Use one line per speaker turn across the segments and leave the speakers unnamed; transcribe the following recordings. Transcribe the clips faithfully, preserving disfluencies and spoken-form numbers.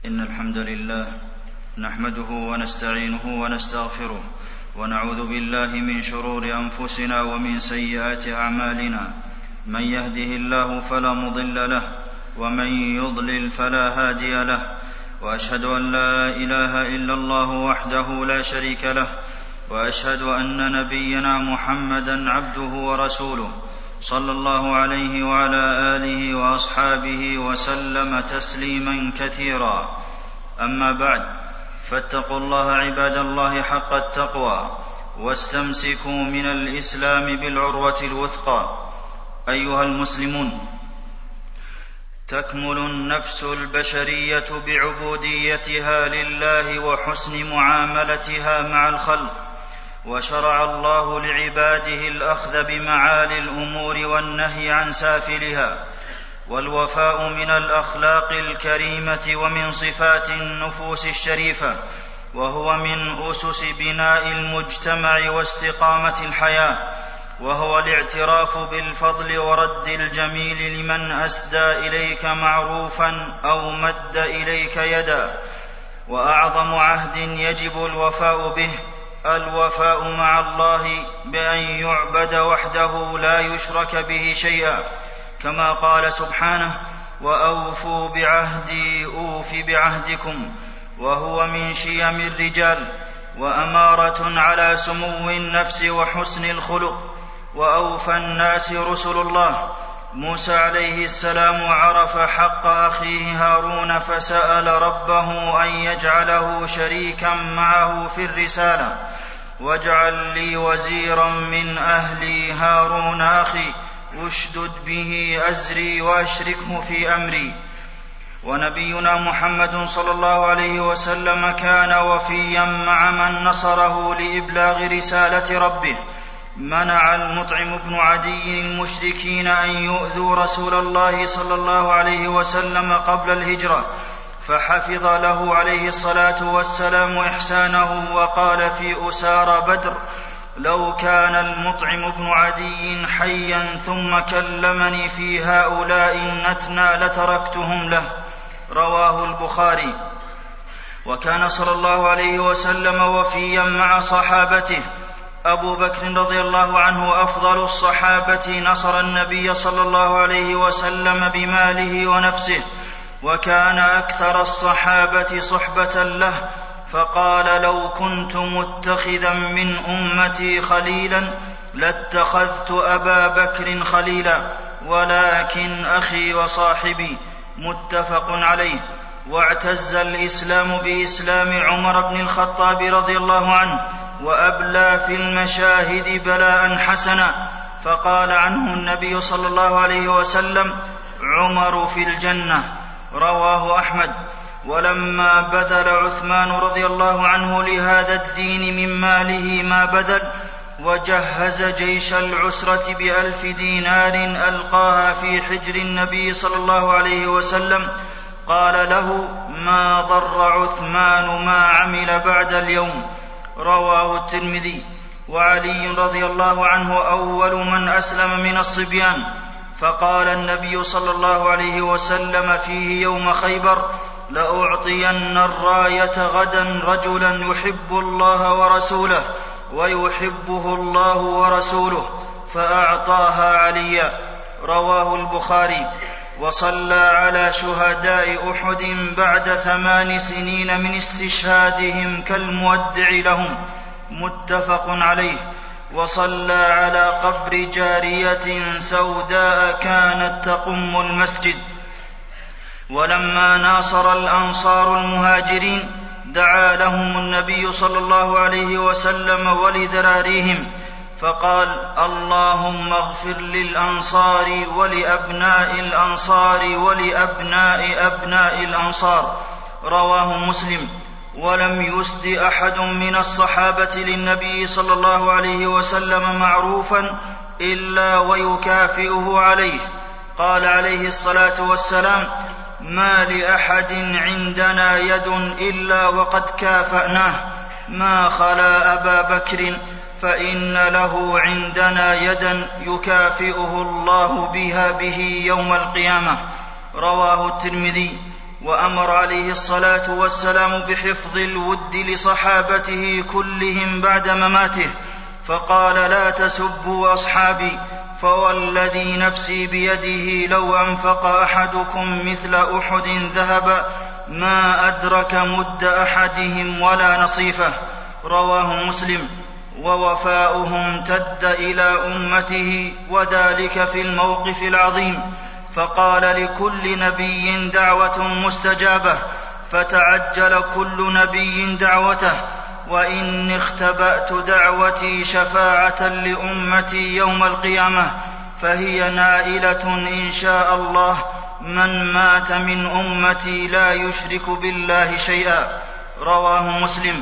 إن الحمد لله نحمده ونستعينه ونستغفره ونعوذ بالله من شرور أنفسنا ومن سيئات أعمالنا. من يهده الله فلا مضل له ومن يضلل فلا هادي له، وأشهد أن لا إله إلا الله وحده لا شريك له، وأشهد أن نبينا محمدا عبده ورسوله صلى الله عليه وعلى آله وأصحابه وسلم تسليما كثيرا. أما بعد، فاتقوا الله عباد الله حق التقوى، واستمسكوا من الإسلام بالعروة الوثقى. أيها المسلمون، تكمل النفس البشرية بعبوديتها لله وحسن معاملتها مع الخلق، وشرع الله لعباده الأخذ بمعالي الأمور والنهي عن سافلها، والوفاء من الأخلاق الكريمة ومن صفات النفوس الشريفة، وهو من أسس بناء المجتمع واستقامة الحياة، وهو الاعتراف بالفضل ورد الجميل لمن أسدى إليك معروفا أو مد إليك يدا. وأعظم عهد يجب الوفاء به الوفاء مع الله بأن يعبد وحده لا يشرك به شيئا، كما قال سبحانه: وأوفوا بعهدي أوف بعهدكم، وهو من شيم الرجال وأمارة على سمو النفس وحسن الخلق. وأوفى الناس رسل الله. موسى عليه السلام عرف حق أخيه هارون فسأل ربه أن يجعله شريكا معه في الرسالة: واجعل لي وزيرا من أهلي هارون أخي أشدد به أزري وأشركه في أمري. ونبينا محمد صلى الله عليه وسلم كان وفيا مع من نصره لإبلاغ رسالة ربه. منع المطعم بن عدي المشركين أن يؤذوا رسول الله صلى الله عليه وسلم قبل الهجرة، فحفظ له عليه الصلاة والسلام إحسانه، وقال في أسار بدر: لو كان المطعم بن عدي حيا ثم كلمني في هؤلاء النتنى لتركتهم له. رواه البخاري. وكان صلى الله عليه وسلم وفيا مع صحابته. أبو بكر رضي الله عنه أفضل الصحابة، نصر النبي صلى الله عليه وسلم بماله ونفسه، وكان أكثر الصحابة صحبة له، فقال: لو كنت متخذا من أمتي خليلا لاتخذت أبا بكر خليلا، ولكن أخي وصاحبي. متفق عليه. واعتز الإسلام بإسلام عمر بن الخطاب رضي الله عنه، وأبلى في المشاهد بلاء حسنا، فقال عنه النبي صلى الله عليه وسلم: عمر في الجنة. رواه أحمد. ولما بذل عثمان رضي الله عنه لهذا الدين من ماله ما بذل، وجهز جيش العسرة بألف دينار ألقاها في حجر النبي صلى الله عليه وسلم، قال له: ما ضر عثمان ما عمل بعد اليوم. رواه الترمذي. وعلي رضي الله عنه أول من أسلم من الصبيان، فقال النبي صلى الله عليه وسلم فيه يوم خيبر: لأعطين الراية غدا رجلا يحب الله ورسوله ويحبه الله ورسوله، فأعطاها عليا. رواه البخاري. وصلى على شهداء أحد بعد ثمان سنين من استشهادهم كالمودع لهم. متفق عليه. وصلى على قبر جارية سوداء كانت تقم المسجد. ولما ناصر الأنصار المهاجرين دعا لهم النبي صلى الله عليه وسلم ولذراريهم، فقال: اللهم اغفر للأنصار ولأبناء الأنصار ولأبناء أبناء الأنصار. رواه مسلم. ولم يسد أحد من الصحابة للنبي صلى الله عليه وسلم معروفا إلا ويكافئه عليه. قال عليه الصلاة والسلام: ما لأحد عندنا يد إلا وقد كافأناه، ما خلا أبا بكر، فإن له عندنا يدا يكافئه الله بها به يوم القيامة. رواه الترمذي. وأمر عليه الصلاة والسلام بحفظ الود لصحابته كلهم بعد مماته، فقال: لا تسبوا أصحابي، فوالذي نفسي بيده لو أنفق أحدكم مثل أحد ذهبا ما أدرك مد أحدهم ولا نصيفه. رواه مسلم. ووفاؤه امتد إلى أمته، وذلك في الموقف العظيم، فقال: لكل نبي دعوة مستجابة، فتعجل كل نبي دعوته، وإني اختبأت دعوتي شفاعة لأمتي يوم القيامة، فهي نائلة إن شاء الله من مات من أمتي لا يشرك بالله شيئا. رواه مسلم.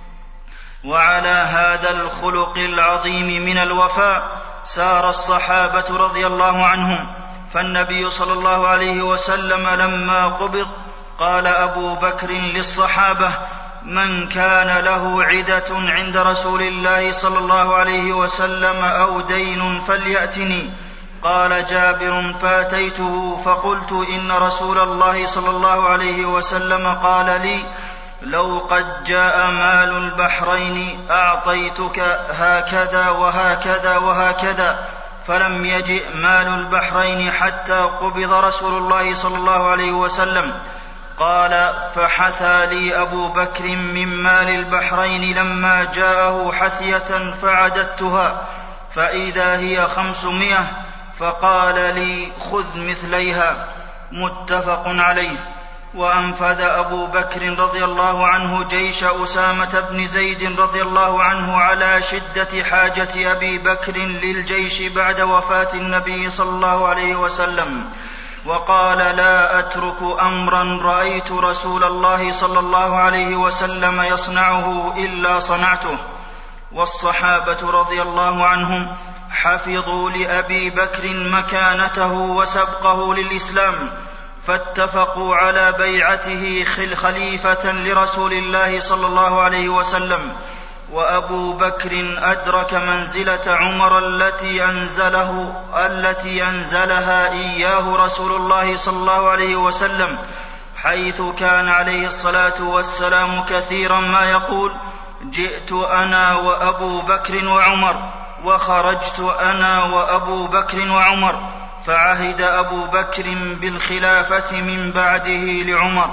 وعلى هذا الخلق العظيم من الوفاء سار الصحابة رضي الله عنهم، فالنبي صلى الله عليه وسلم لما قبض قال أبو بكر للصحابة: من كان له عدة عند رسول الله صلى الله عليه وسلم أو دين فليأتني. قال جابر: فأتيته فقلت: إن رسول الله صلى الله عليه وسلم قال لي: لو قد جاء مال البحرين أعطيتك هكذا وهكذا وهكذا، فلم يجئ مال البحرين حتى قبض رسول الله صلى الله عليه وسلم. قال: فحثى لي أبو بكر من مال البحرين لما جاءه حثية فعددتها فإذا هي خمسمائة، فقال لي: خذ مثليها. متفق عليه. وأنفذ أبو بكر رضي الله عنه جيش أسامة بن زيد رضي الله عنه على شدة حاجة أبي بكر للجيش بعد وفاة النبي صلى الله عليه وسلم، وقال: لا أترك أمرا رأيت رسول الله صلى الله عليه وسلم يصنعه إلا صنعته. والصحابة رضي الله عنهم حفظوا لأبي بكر مكانته وسبقه للإسلام، فاتفقوا على بيعته خليفة لرسول الله صلى الله عليه وسلم. وأبو بكر أدرك منزلة عمر التي أنزله التي أنزلها إياه رسول الله صلى الله عليه وسلم، حيث كان عليه الصلاة والسلام كثيرا ما يقول: جئت أنا وأبو بكر وعمر، وخرجت أنا وأبو بكر وعمر، فعهد أبو بكر بالخلافة من بعده لعمر.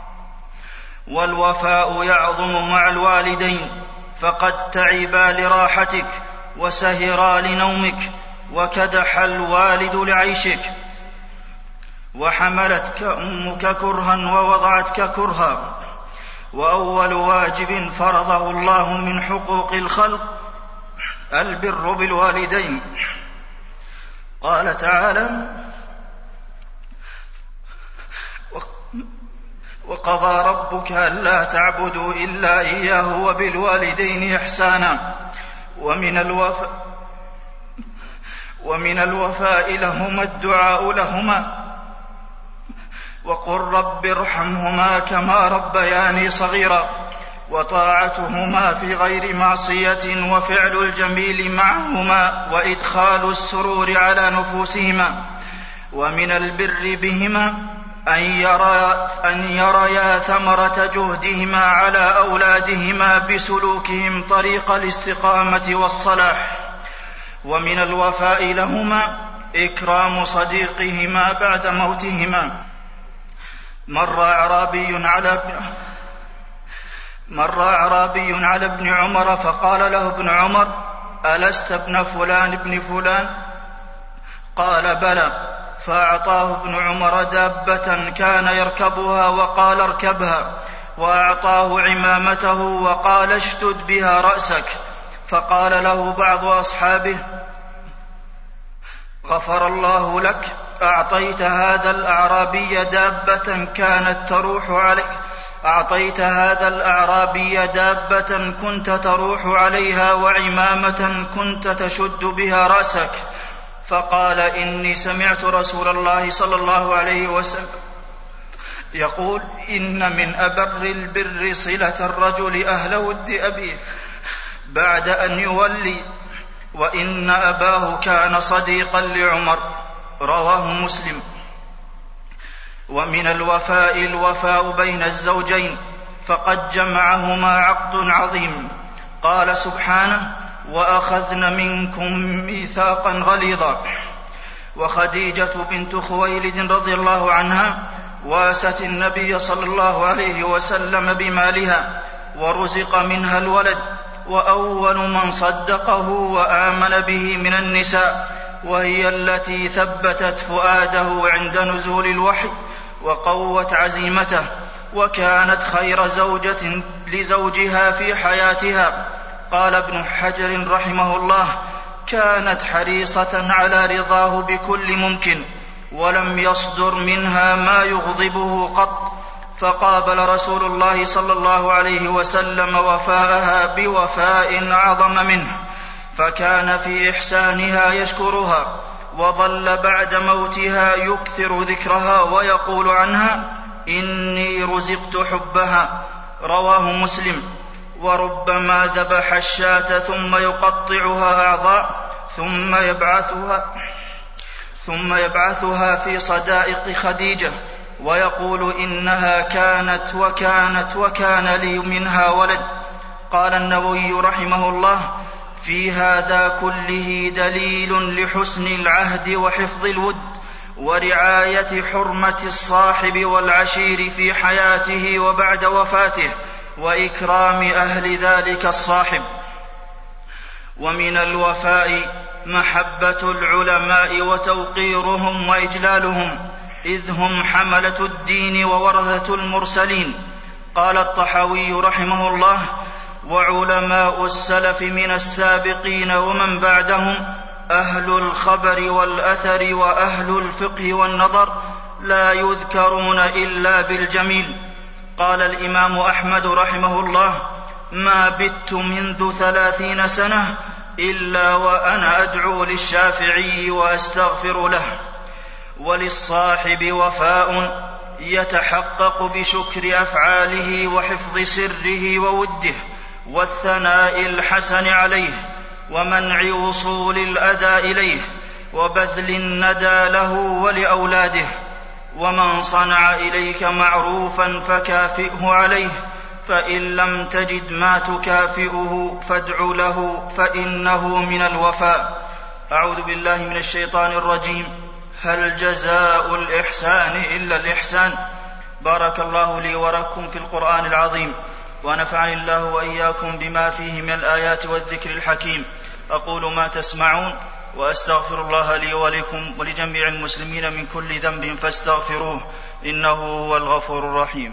والوفاء يعظم مع الوالدين، فقد تعبا لراحتك وسهرا لنومك، وكدح الوالد لعيشك، وحملتك أمك كرها ووضعتك كرها. وأول واجب فرضه الله من حقوق الخلق البر بالوالدين. قال تعالى: وقضى ربك ألا تعبدوا إلا إياه وبالوالدين إحسانا. ومن الوفاء ومن الوفاء لهما الدعاء لهما، وقل رب ارحمهما كما ربياني صغيرا، وطاعتهما في غير معصية، وفعل الجميل معهما، وإدخال السرور على نفوسهما. ومن البر بهما أن يرى أن يريا ثمرة جهدهما على أولادهما بسلوكهم طريق الاستقامة والصلاح. ومن الوفاء لهما إكرام صديقهما بعد موتهما. مر أعرابي على مر أعرابي على ابن عمر فقال له ابن عمر: ألست ابن فلان ابن فلان؟ قال: بلى. فأعطاه ابن عمر دابة كان يركبها وقال: اركبها. وأعطاه عمامته وقال: اشتد بها رأسك. فقال له بعض أصحابه: غفر الله لك، أعطيت هذا الأعرابي دابة كانت تروح عليك أعطيت هذا الأعرابي دابة كنت تروح عليها وعمامة كنت تشد بها رأسك. فقال: إني سمعت رسول الله صلى الله عليه وسلم يقول: إن من أبر البر صلة الرجل أهل ود أبيه بعد أن يولي، وإن أباه كان صديقا لعمر. رواه مسلم. ومن الوفاء الوفاء بين الزوجين، فقد جمعهما عقد عظيم. قال سبحانه: وأخذن منكم ميثاقا غليظا. وخديجة بنت خويلد رضي الله عنها واست النبي صلى الله عليه وسلم بمالها ورزق منها الولد، وأول من صدقه وآمن به من النساء، وهي التي ثبتت فؤاده عند نزول الوحي وقوت عزيمته، وكانت خير زوجة لزوجها في حياتها. قال ابن حجر رحمه الله: كانت حريصة على رضاه بكل ممكن، ولم يصدر منها ما يغضبه قط. فقابل رسول الله صلى الله عليه وسلم وفاءها بوفاء أعظم منه، فكان في إحسانها يشكرها، وظل بعد موتها يكثر ذكرها ويقول عنها: إني رزقت حبها. رواه مسلم. وربما ذبح الشاة ثم يقطعها أعضاء ثم يبعثها ثم يبعثها في صدائق خديجة ويقول: إنها كانت وكانت وكان لي منها ولد. قال النووي رحمه الله: في هذا كله دليل لحسن العهد وحفظ الود ورعاية حرمة الصاحب والعشير في حياته وبعد وفاته، وإكرام أهل ذلك الصاحب. ومن الوفاء محبة العلماء وتوقيرهم وإجلالهم، إذ هم حملة الدين وورثة المرسلين. قال الطحاوي رحمه الله: وعلماء السلف من السابقين ومن بعدهم أهل الخبر والأثر وأهل الفقه والنظر لا يذكرون إلا بالجميل. قال الإمام أحمد رحمه الله: ما بت منذ ثلاثين سنة إلا وأنا أدعو للشافعي وأستغفر له. وللصاحب وفاء يتحقق بشكر أفعاله وحفظ سره ووده والثناء الحسن عليه ومنع وصول الأذى إليه وبذل الندى له ولأولاده. ومن صنع إليك معروفا فكافئه عليه، فإن لم تجد ما تكافئه فادع له، فإنه من الوفاء. أعوذ بالله من الشيطان الرجيم. هل جزاء الإحسان إلا الإحسان؟ بارك الله لي ولكم في القرآن العظيم، ونفعني الله وإياكم بما فيه من الآيات والذكر الحكيم. أقول ما تسمعون، وأستغفر الله لي ولكم ولجميع المسلمين من كل ذنب فاستغفروه، إنه هو الغفور الرحيم.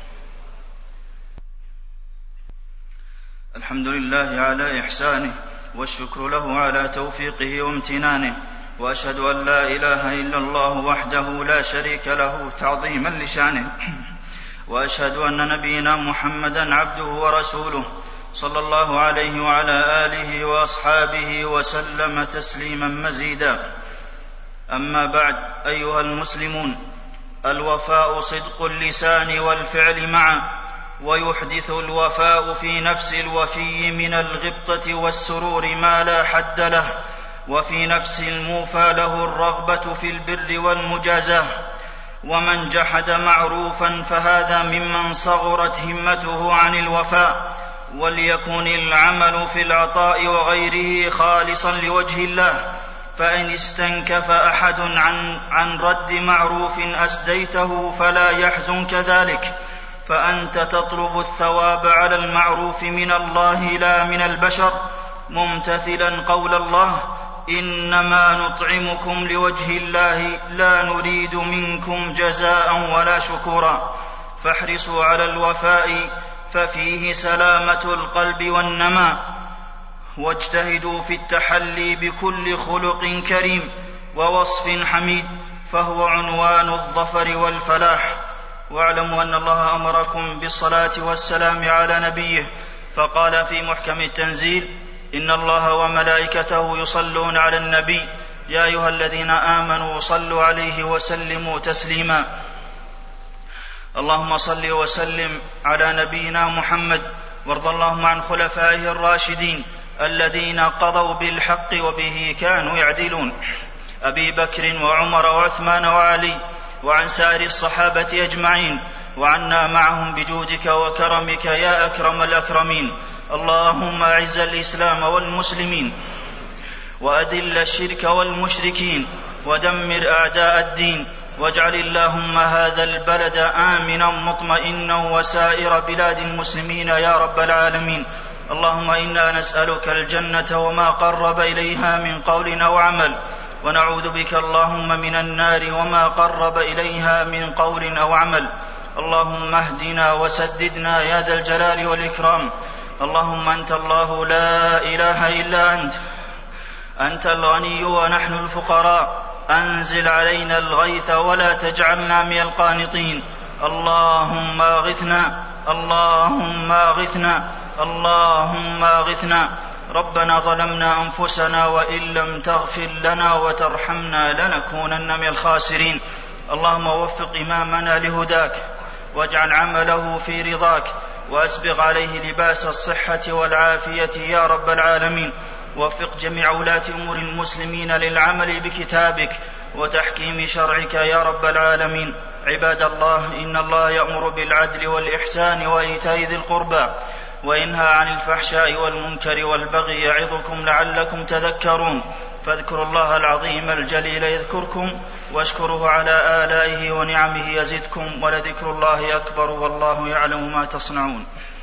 الحمد لله على إحسانه، والشكر له على توفيقه وامتنانه، وأشهد أن لا إله إلا الله وحده لا شريك له تعظيما لشانه، وأشهد أن نبينا محمدا عبده ورسوله صلى الله عليه وعلى آله وأصحابه وسلم تسليما مزيدا. أما بعد، أيها المسلمون، الوفاء صدق اللسان والفعل معا، ويحدث الوفاء في نفس الوفي من الغبطة والسرور ما لا حد له، وفي نفس الموفى له الرغبة في البر والمجازاة. ومن جحد معروفا فهذا ممن صغرت همته عن الوفاء. وليكن العمل في العطاء وغيره خالصا لوجه الله، فإن استنكف أحد عن, عن رد معروف أسديته فلا يحزنك ذلك، فأنت تطلب الثواب على المعروف من الله لا من البشر، ممتثلا قول الله: إنما نطعمكم لوجه الله لا نريد منكم جزاء ولا شكورا. فاحرصوا على الوفاء، ففيه سلامة القلب والنماء، واجتهدوا في التحلي بكل خلق كريم ووصف حميد، فهو عنوان الظفر والفلاح. واعلموا أن الله أمركم بالصلاة والسلام على نبيه، فقال في محكم التنزيل: إن الله وملائكته يصلون على النبي يا أيها الذين آمنوا صلوا عليه وسلموا تسليما. اللهم صل وسلم على نبينا محمد، وارض اللهم عن خلفائه الراشدين الذين قضوا بالحق وبه كانوا يعدلون، أبي بكر وعمر وعثمان وعلي وعن سائر الصحابة أجمعين، وعنا معهم بجودك وكرمك يا أكرم الأكرمين. اللهم أعز الإسلام والمسلمين، وأذل الشرك والمشركين، ودمر أعداء الدين، واجعل اللهم هذا البلد آمنا مطمئنا وسائر بلاد المسلمين يا رب العالمين. اللهم إنا نسألك الجنة وما قرب إليها من قول أو عمل، ونعوذ بك اللهم من النار وما قرب إليها من قول أو عمل. اللهم اهدنا وسددنا يا ذا الجلال والإكرام. اللهم أنت الله لا إله إلا أنت، أنت الغني ونحن الفقراء، أنزل علينا الغيث ولا تجعلنا من القانطين. اللهم اغثنا، اللهم اغثنا، اللهم اغثنا. ربنا ظلمنا أنفسنا وإن لم تغفر لنا وترحمنا لنكونن من الخاسرين. اللهم وفق إمامنا لهداك، واجعل عمله في رضاك، وأسبغ عليه لباس الصحة والعافية يا رب العالمين. وفق جميع ولاة أمور المسلمين للعمل بكتابك وتحكيم شرعك يا رب العالمين. عباد الله، إن الله يأمر بالعدل والإحسان وإيتاء ذي القربى، وينهى عن الفحشاء والمنكر والبغي، يعظكم لعلكم تذكرون. فاذكروا الله العظيم الجليل يذكركم، واشكروه على آلائه ونعمه يزدكم، ولذكر الله أكبر، والله يعلم ما تصنعون.